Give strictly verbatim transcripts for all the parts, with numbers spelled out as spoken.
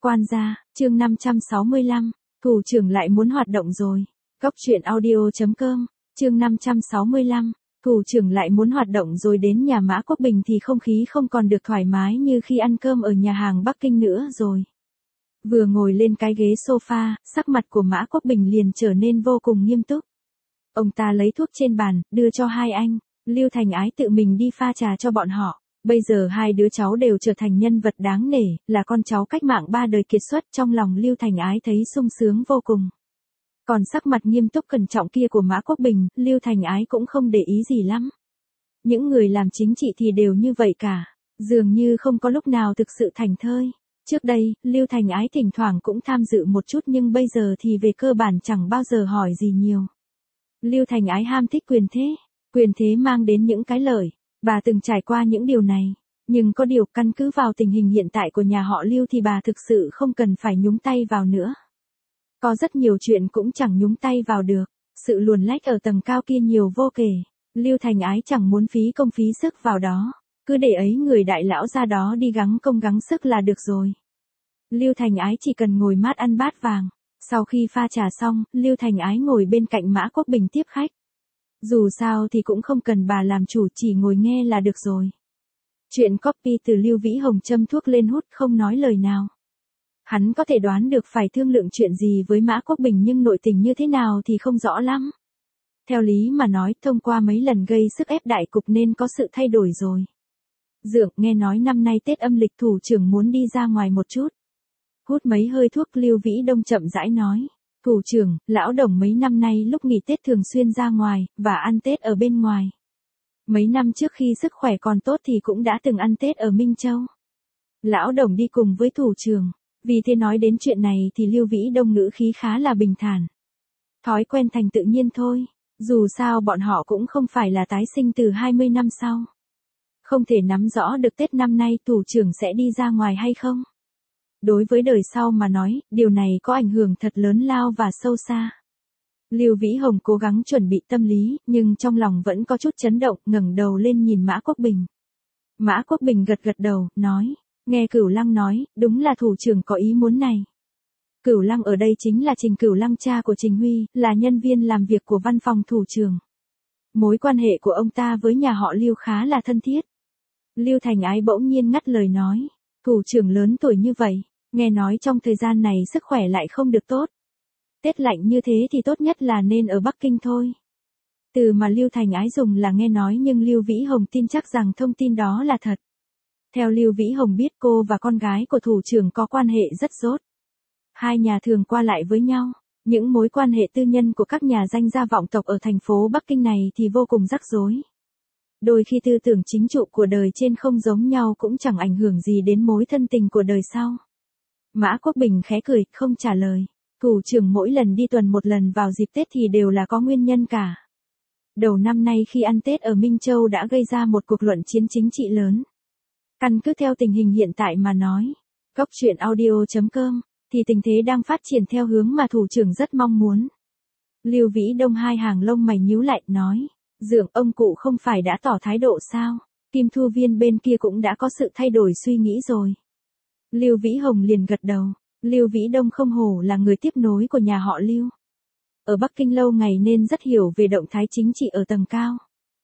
Quan gia, chương năm trăm sáu mươi lăm, thủ trưởng lại muốn hoạt động rồi. Góc truyện audio chấm com, chương năm trăm sáu mươi lăm, thủ trưởng lại muốn hoạt động rồi. Đến nhà Mã Quốc Bình thì không khí không còn được thoải mái như khi ăn cơm ở nhà hàng Bắc Kinh nữa rồi. Vừa ngồi lên cái ghế sofa, sắc mặt của Mã Quốc Bình liền trở nên vô cùng nghiêm túc. Ông ta lấy thuốc trên bàn, đưa cho hai anh, Lưu Thành Ái tự mình đi pha trà cho bọn họ. Bây giờ hai đứa cháu đều trở thành nhân vật đáng nể, là con cháu cách mạng ba đời kiệt xuất, trong lòng Lưu Thành Ái thấy sung sướng vô cùng. Còn sắc mặt nghiêm túc cẩn trọng kia của Mã Quốc Bình, Lưu Thành Ái cũng không để ý gì lắm. Những người làm chính trị thì đều như vậy cả, dường như không có lúc nào thực sự thành thơi. Trước đây, Lưu Thành Ái thỉnh thoảng cũng tham dự một chút nhưng bây giờ thì về cơ bản chẳng bao giờ hỏi gì nhiều. Lưu Thành Ái ham thích quyền thế, quyền thế mang đến những cái lợi. Bà từng trải qua những điều này, nhưng có điều căn cứ vào tình hình hiện tại của nhà họ Lưu thì bà thực sự không cần phải nhúng tay vào nữa. Có rất nhiều chuyện cũng chẳng nhúng tay vào được, sự luồn lách ở tầng cao kia nhiều vô kể, Lưu Thành Ái chẳng muốn phí công phí sức vào đó, cứ để ấy người đại lão ra đó đi gắng công gắng sức là được rồi. Lưu Thành Ái chỉ cần ngồi mát ăn bát vàng, sau khi pha trà xong, Lưu Thành Ái ngồi bên cạnh Mã Quốc Bình tiếp khách. Dù sao thì cũng không cần bà làm chủ, chỉ ngồi nghe là được rồi. Chuyện copy từ Lưu Vĩ Hồng châm thuốc lên hút không nói lời nào. Hắn có thể đoán được phải thương lượng chuyện gì với Mã Quốc Bình nhưng nội tình như thế nào thì không rõ lắm. Theo lý mà nói, thông qua mấy lần gây sức ép đại cục nên có sự thay đổi rồi. Dượng, nghe nói năm nay Tết âm lịch thủ trưởng muốn đi ra ngoài một chút. Hút mấy hơi thuốc, Lưu Vĩ Đông chậm rãi nói. Thủ trưởng, lão Đồng mấy năm nay lúc nghỉ Tết thường xuyên ra ngoài, và ăn Tết ở bên ngoài. Mấy năm trước khi sức khỏe còn tốt thì cũng đã từng ăn Tết ở Minh Châu. Lão Đồng đi cùng với thủ trưởng, vì thế nói đến chuyện này thì Lưu Vĩ Đông ngữ khí khá là bình thản. Thói quen thành tự nhiên thôi, dù sao bọn họ cũng không phải là tái sinh từ hai mươi năm sau. Không thể nắm rõ được Tết năm nay thủ trưởng sẽ đi ra ngoài hay không. Đối với đời sau mà nói, điều này có ảnh hưởng thật lớn lao và sâu xa. Lưu Vĩ Hồng cố gắng chuẩn bị tâm lý, nhưng trong lòng vẫn có chút chấn động, ngẩng đầu lên nhìn Mã Quốc Bình. Mã Quốc Bình gật gật đầu, nói, nghe Cửu Lăng nói, đúng là thủ trưởng có ý muốn này. Cửu Lăng ở đây chính là Trình Cửu Lăng, cha của Trình Huy, là nhân viên làm việc của văn phòng thủ trưởng. Mối quan hệ của ông ta với nhà họ Lưu khá là thân thiết. Lưu Thành Ái bỗng nhiên ngắt lời nói, thủ trưởng lớn tuổi như vậy. Nghe nói trong thời gian này sức khỏe lại không được tốt. Tết lạnh như thế thì tốt nhất là nên ở Bắc Kinh thôi. Từ mà Lưu Thành Ái dùng là nghe nói nhưng Lưu Vĩ Hồng tin chắc rằng thông tin đó là thật. Theo Lưu Vĩ Hồng biết cô và con gái của thủ trưởng có quan hệ rất tốt. Hai nhà thường qua lại với nhau. Những mối quan hệ tư nhân của các nhà danh gia vọng tộc ở thành phố Bắc Kinh này thì vô cùng rắc rối. Đôi khi tư tưởng chính trụ của đời trên không giống nhau cũng chẳng ảnh hưởng gì đến mối thân tình của đời sau. Mã Quốc Bình khẽ cười, không trả lời. Thủ trưởng mỗi lần đi tuần một lần vào dịp Tết thì đều là có nguyên nhân cả. Đầu năm nay khi ăn Tết ở Minh Châu đã gây ra một cuộc luận chiến chính trị lớn. Căn cứ theo tình hình hiện tại mà nói, góc truyện audio chấm com, thì tình thế đang phát triển theo hướng mà thủ trưởng rất mong muốn. Lưu Vĩ Đông hai hàng lông mày nhíu lại, nói, dượng, ông cụ không phải đã tỏ thái độ sao? Kim Thu Viên bên kia cũng đã có sự thay đổi suy nghĩ rồi. Lưu Vĩ Hồng liền gật đầu, Lưu Vĩ Đông không hổ là người tiếp nối của nhà họ Lưu. Ở Bắc Kinh lâu ngày nên rất hiểu về động thái chính trị ở tầng cao.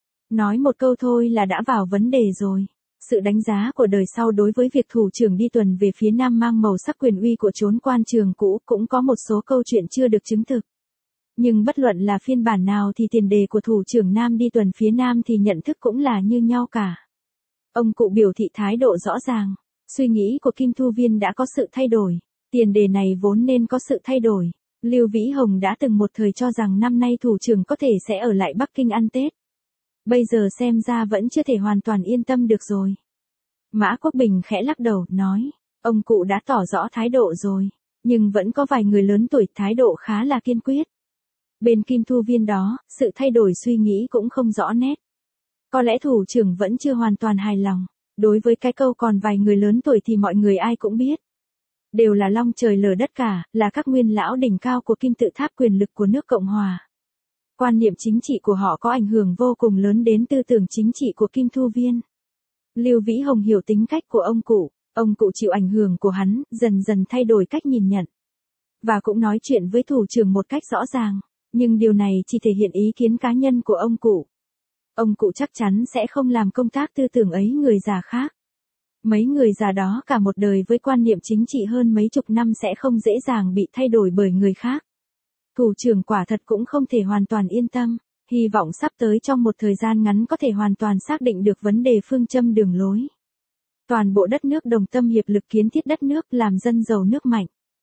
Nói một câu thôi là đã vào vấn đề rồi. Sự đánh giá của đời sau đối với việc thủ trưởng đi tuần về phía Nam mang màu sắc quyền uy của chốn quan trường cũ cũng có một số câu chuyện chưa được chứng thực. Nhưng bất luận là phiên bản nào thì tiền đề của thủ trưởng Nam đi tuần phía Nam thì nhận thức cũng là như nhau cả. Ông cụ biểu thị thái độ rõ ràng. Suy nghĩ của Kim Thu Viên đã có sự thay đổi. Tiền đề này vốn nên có sự thay đổi. Lưu Vĩ Hồng đã từng một thời cho rằng năm nay thủ trưởng có thể sẽ ở lại Bắc Kinh ăn Tết. Bây giờ xem ra vẫn chưa thể hoàn toàn yên tâm được rồi. Mã Quốc Bình khẽ lắc đầu, nói, ông cụ đã tỏ rõ thái độ rồi. Nhưng vẫn có vài người lớn tuổi thái độ khá là kiên quyết. Bên Kim Thu Viên đó, sự thay đổi suy nghĩ cũng không rõ nét. Có lẽ thủ trưởng vẫn chưa hoàn toàn hài lòng. Đối với cái câu còn vài người lớn tuổi thì mọi người ai cũng biết. Đều là long trời lở đất cả, là các nguyên lão đỉnh cao của kim tự tháp quyền lực của nước Cộng Hòa. Quan niệm chính trị của họ có ảnh hưởng vô cùng lớn đến tư tưởng chính trị của Kim Thu Viên. Lưu Vĩ Hồng hiểu tính cách của ông cụ, Ông cụ chịu ảnh hưởng của hắn, dần dần thay đổi cách nhìn nhận. Và cũng nói chuyện với thủ trưởng một cách rõ ràng. Nhưng điều này chỉ thể hiện ý kiến cá nhân của ông cụ. Ông cụ chắc chắn sẽ không làm công tác tư tưởng ấy người già khác. Mấy người già đó cả một đời với quan niệm chính trị hơn mấy chục năm sẽ không dễ dàng bị thay đổi bởi người khác. Thủ trưởng quả thật cũng không thể hoàn toàn yên tâm, hy vọng sắp tới trong một thời gian ngắn có thể hoàn toàn xác định được vấn đề phương châm đường lối. Toàn bộ đất nước đồng tâm hiệp lực kiến thiết đất nước làm dân giàu nước mạnh.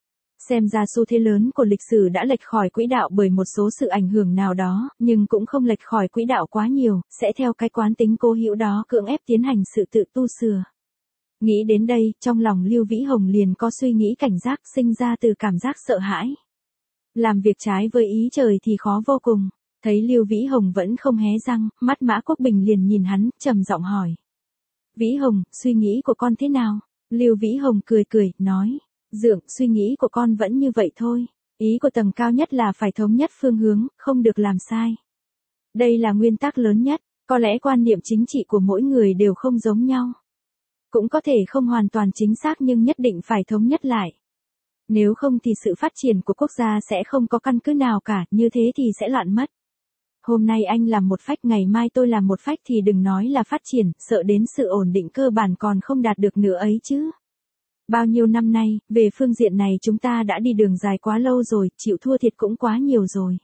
Xem ra xu thế lớn của lịch sử đã lệch khỏi quỹ đạo bởi một số sự ảnh hưởng nào đó, nhưng cũng không lệch khỏi quỹ đạo quá nhiều, sẽ theo cái quán tính cố hữu đó cưỡng ép tiến hành sự tự tu sửa. Nghĩ đến đây, trong lòng Lưu Vĩ Hồng liền có suy nghĩ cảnh giác sinh ra từ cảm giác sợ hãi. Làm việc trái với ý trời thì khó vô cùng. Thấy Lưu Vĩ Hồng vẫn không hé răng, mắt Mã Quốc Bình liền nhìn hắn, trầm giọng hỏi. Vĩ Hồng, suy nghĩ của con thế nào? Lưu Vĩ Hồng cười cười, nói. Dượng, suy nghĩ của con vẫn như vậy thôi. Ý của tầng cao nhất là phải thống nhất phương hướng, không được làm sai. Đây là nguyên tắc lớn nhất, có lẽ quan niệm chính trị của mỗi người đều không giống nhau. Cũng có thể không hoàn toàn chính xác nhưng nhất định phải thống nhất lại. Nếu không thì sự phát triển của quốc gia sẽ không có căn cứ nào cả, như thế thì sẽ loạn mất. Hôm nay anh làm một phách, ngày mai tôi làm một phách thì đừng nói là phát triển, sợ đến sự ổn định cơ bản còn không đạt được nữa ấy chứ. Bao nhiêu năm nay, về phương diện này chúng ta đã đi đường dài quá lâu rồi, chịu thua thiệt cũng quá nhiều rồi.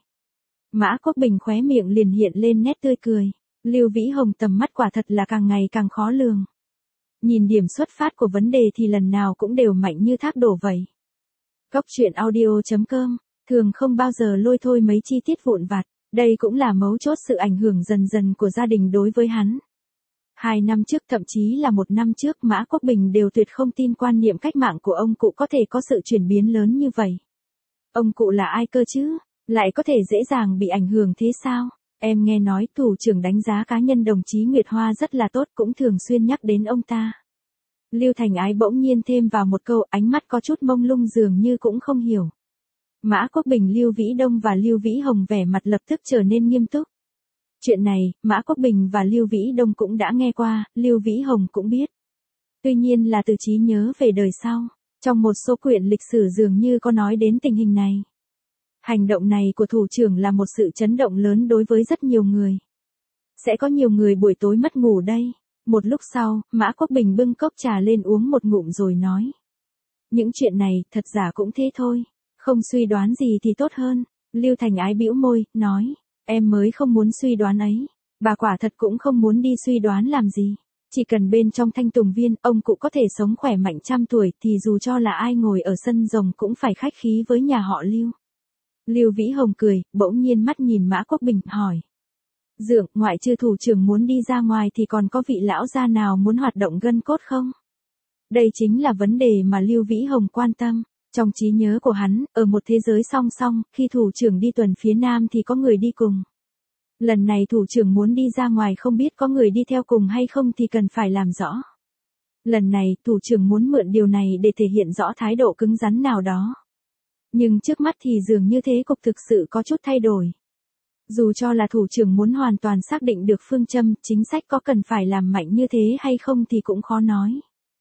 Mã Quốc Bình khóe miệng liền hiện lên nét tươi cười. Lưu Vĩ Hồng tầm mắt quả thật là càng ngày càng khó lường. Nhìn điểm xuất phát của vấn đề thì lần nào cũng đều mạnh như thác đổ vậy. Góc truyện audio chấm com, thường không bao giờ lôi thôi mấy chi tiết vụn vặt, đây cũng là mấu chốt sự ảnh hưởng dần dần của gia đình đối với hắn. Hai năm trước thậm chí là một năm trước Mã Quốc Bình đều tuyệt không tin quan niệm cách mạng của ông cụ có thể có sự chuyển biến lớn như vậy. Ông cụ là ai cơ chứ, lại có thể dễ dàng bị ảnh hưởng thế sao? Em nghe nói thủ trưởng đánh giá cá nhân đồng chí Nguyệt Hoa rất là tốt, cũng thường xuyên nhắc đến ông ta. Lưu Thành Ái bỗng nhiên thêm vào một câu, ánh mắt có chút mông lung dường như cũng không hiểu. Mã Quốc Bình, Lưu Vĩ Đông và Lưu Vĩ Hồng vẻ mặt lập tức trở nên nghiêm túc. Chuyện này, Mã Quốc Bình và Lưu Vĩ Đông cũng đã nghe qua, Lưu Vĩ Hồng cũng biết. Tuy nhiên là từ trí nhớ về đời sau, trong một số quyển lịch sử dường như có nói đến tình hình này. Hành động này của thủ trưởng là một sự chấn động lớn đối với rất nhiều người. Sẽ có nhiều người buổi tối mất ngủ đây. Một lúc sau, Mã Quốc Bình bưng cốc trà lên uống một ngụm rồi nói. Những chuyện này, thật giả cũng thế thôi. Không suy đoán gì thì tốt hơn. Lưu Thành Ái bĩu môi, nói. Em mới không muốn suy đoán ấy. Bà quả thật cũng không muốn đi suy đoán làm gì. Chỉ cần bên trong Thanh Tùng Viên, ông cụ có thể sống khỏe mạnh trăm tuổi thì dù cho là ai ngồi ở sân rồng cũng phải khách khí với nhà họ Lưu. Lưu Vĩ Hồng cười, bỗng nhiên mắt nhìn Mã Quốc Bình, hỏi. Dượng, ngoại trừ thủ trưởng muốn đi ra ngoài thì còn có vị lão gia nào muốn hoạt động gân cốt không? Đây chính là vấn đề mà Lưu Vĩ Hồng quan tâm. Trong trí nhớ của hắn, ở một thế giới song song, khi thủ trưởng đi tuần phía Nam thì có người đi cùng. Lần này thủ trưởng muốn đi ra ngoài không biết có người đi theo cùng hay không thì cần phải làm rõ. Lần này, thủ trưởng muốn mượn điều này để thể hiện rõ thái độ cứng rắn nào đó. Nhưng trước mắt thì dường như thế cục thực sự có chút thay đổi. Dù cho là thủ trưởng muốn hoàn toàn xác định được phương châm, chính sách có cần phải làm mạnh như thế hay không thì cũng khó nói.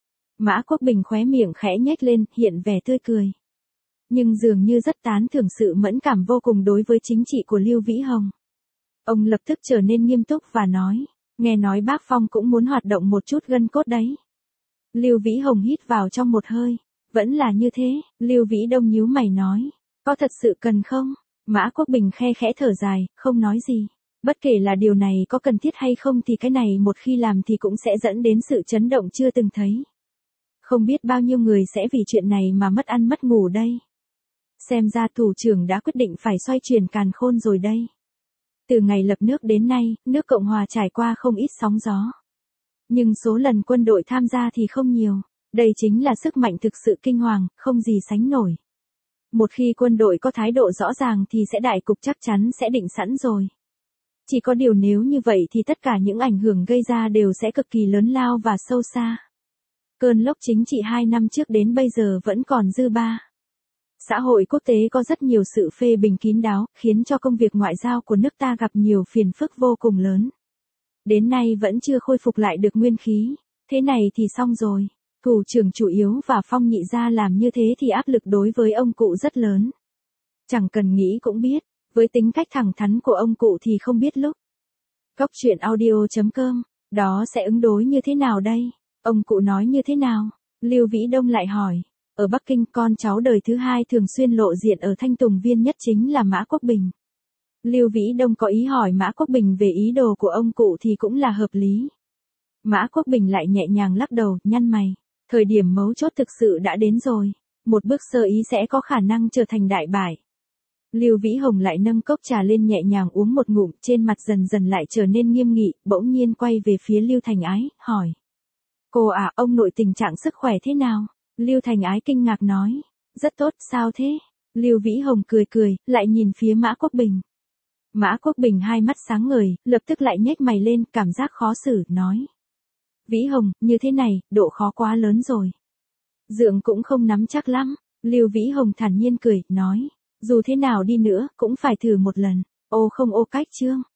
Mã Quốc Bình khóe miệng khẽ nhếch lên, hiện vẻ tươi cười. Nhưng dường như rất tán thưởng sự mẫn cảm vô cùng đối với chính trị của Lưu Vĩ Hồng. Ông lập tức trở nên nghiêm túc và nói, nghe nói bác Phong cũng muốn hoạt động một chút gân cốt đấy. Lưu Vĩ Hồng hít vào trong một hơi, vẫn là như thế. Lưu Vĩ Đông nhíu mày nói, có thật sự cần không? Mã Quốc Bình khe khẽ thở dài, không nói gì. Bất kể là điều này có cần thiết hay không thì cái này một khi làm thì cũng sẽ dẫn đến sự chấn động chưa từng thấy. Không biết bao nhiêu người sẽ vì chuyện này mà mất ăn mất ngủ đây. Xem ra thủ trưởng đã quyết định phải xoay chuyển càn khôn rồi đây. Từ ngày lập nước đến nay, nước Cộng Hòa trải qua không ít sóng gió. Nhưng số lần quân đội tham gia thì không nhiều. Đây chính là sức mạnh thực sự kinh hoàng, không gì sánh nổi. Một khi quân đội có thái độ rõ ràng thì sẽ đại cục chắc chắn sẽ định sẵn rồi. Chỉ có điều nếu như vậy thì tất cả những ảnh hưởng gây ra đều sẽ cực kỳ lớn lao và sâu xa. Cơn lốc chính trị hai năm trước đến bây giờ vẫn còn dư ba. Xã hội quốc tế có rất nhiều sự phê bình kín đáo, khiến cho công việc ngoại giao của nước ta gặp nhiều phiền phức vô cùng lớn. Đến nay vẫn chưa khôi phục lại được nguyên khí. Thế này thì xong rồi. Thủ trưởng chủ yếu và Phong nhị gia làm như thế thì áp lực đối với ông cụ rất lớn. Chẳng cần nghĩ cũng biết, với tính cách thẳng thắn của ông cụ thì không biết lúc. Cốc truyện audio chấm com, đó sẽ ứng đối như thế nào đây? Ông cụ nói như thế nào? Lưu Vĩ Đông lại hỏi. Ở Bắc Kinh, con cháu đời thứ hai thường xuyên lộ diện ở Thanh Tùng Viên nhất chính là Mã Quốc Bình. Lưu Vĩ Đông có ý hỏi Mã Quốc Bình về ý đồ của ông cụ thì cũng là hợp lý. Mã Quốc Bình lại nhẹ nhàng lắc đầu, nhăn mày. Thời điểm mấu chốt thực sự đã đến rồi. Một bước sơ ý sẽ có khả năng trở thành đại bại. Lưu Vĩ Hồng lại nâng cốc trà lên nhẹ nhàng uống một ngụm, trên mặt dần dần lại trở nên nghiêm nghị, bỗng nhiên quay về phía Lưu Thành Ái, hỏi. Cô à, ông nội tình trạng sức khỏe thế nào? Lưu Thành Ái kinh ngạc nói. Rất tốt, sao thế? Lưu Vĩ Hồng cười cười, lại nhìn phía Mã Quốc Bình. Mã Quốc Bình hai mắt sáng ngời, lập tức lại nhếch mày lên, cảm giác khó xử, nói. Vĩ Hồng, như thế này, độ khó quá lớn rồi. Dượng cũng không nắm chắc lắm. Lưu Vĩ Hồng thản nhiên cười, nói. Dù thế nào đi nữa, cũng phải thử một lần. Ô không ô cách chương.